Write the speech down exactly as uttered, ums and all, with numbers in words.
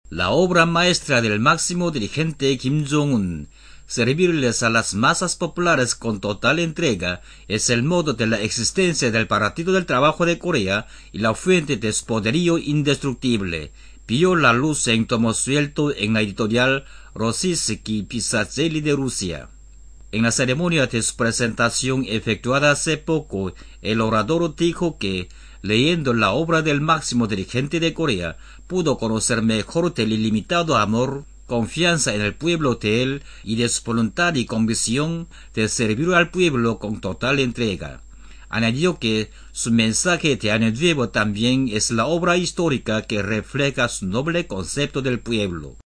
La obra maestra del máximo dirigente Kim Jong-un, servirles a las masas populares con total entrega, es el modo de la existencia del Partido del Trabajo de Corea y la fuente de su poderío indestructible. Vio la luz en tomo suelto en la editorial Rossiyski Pisateli de Rusia. En la ceremonia de su presentación efectuada hace poco, el orador dijo que, leyendo la obra del máximo dirigente de Corea, pudo conocer mejor del ilimitado amor, confianza en el pueblo de él y de su voluntad y convicción de servir al pueblo con total entrega. Añadió que su mensaje de Año Nuevo también es la obra histórica que refleja su noble concepto del pueblo.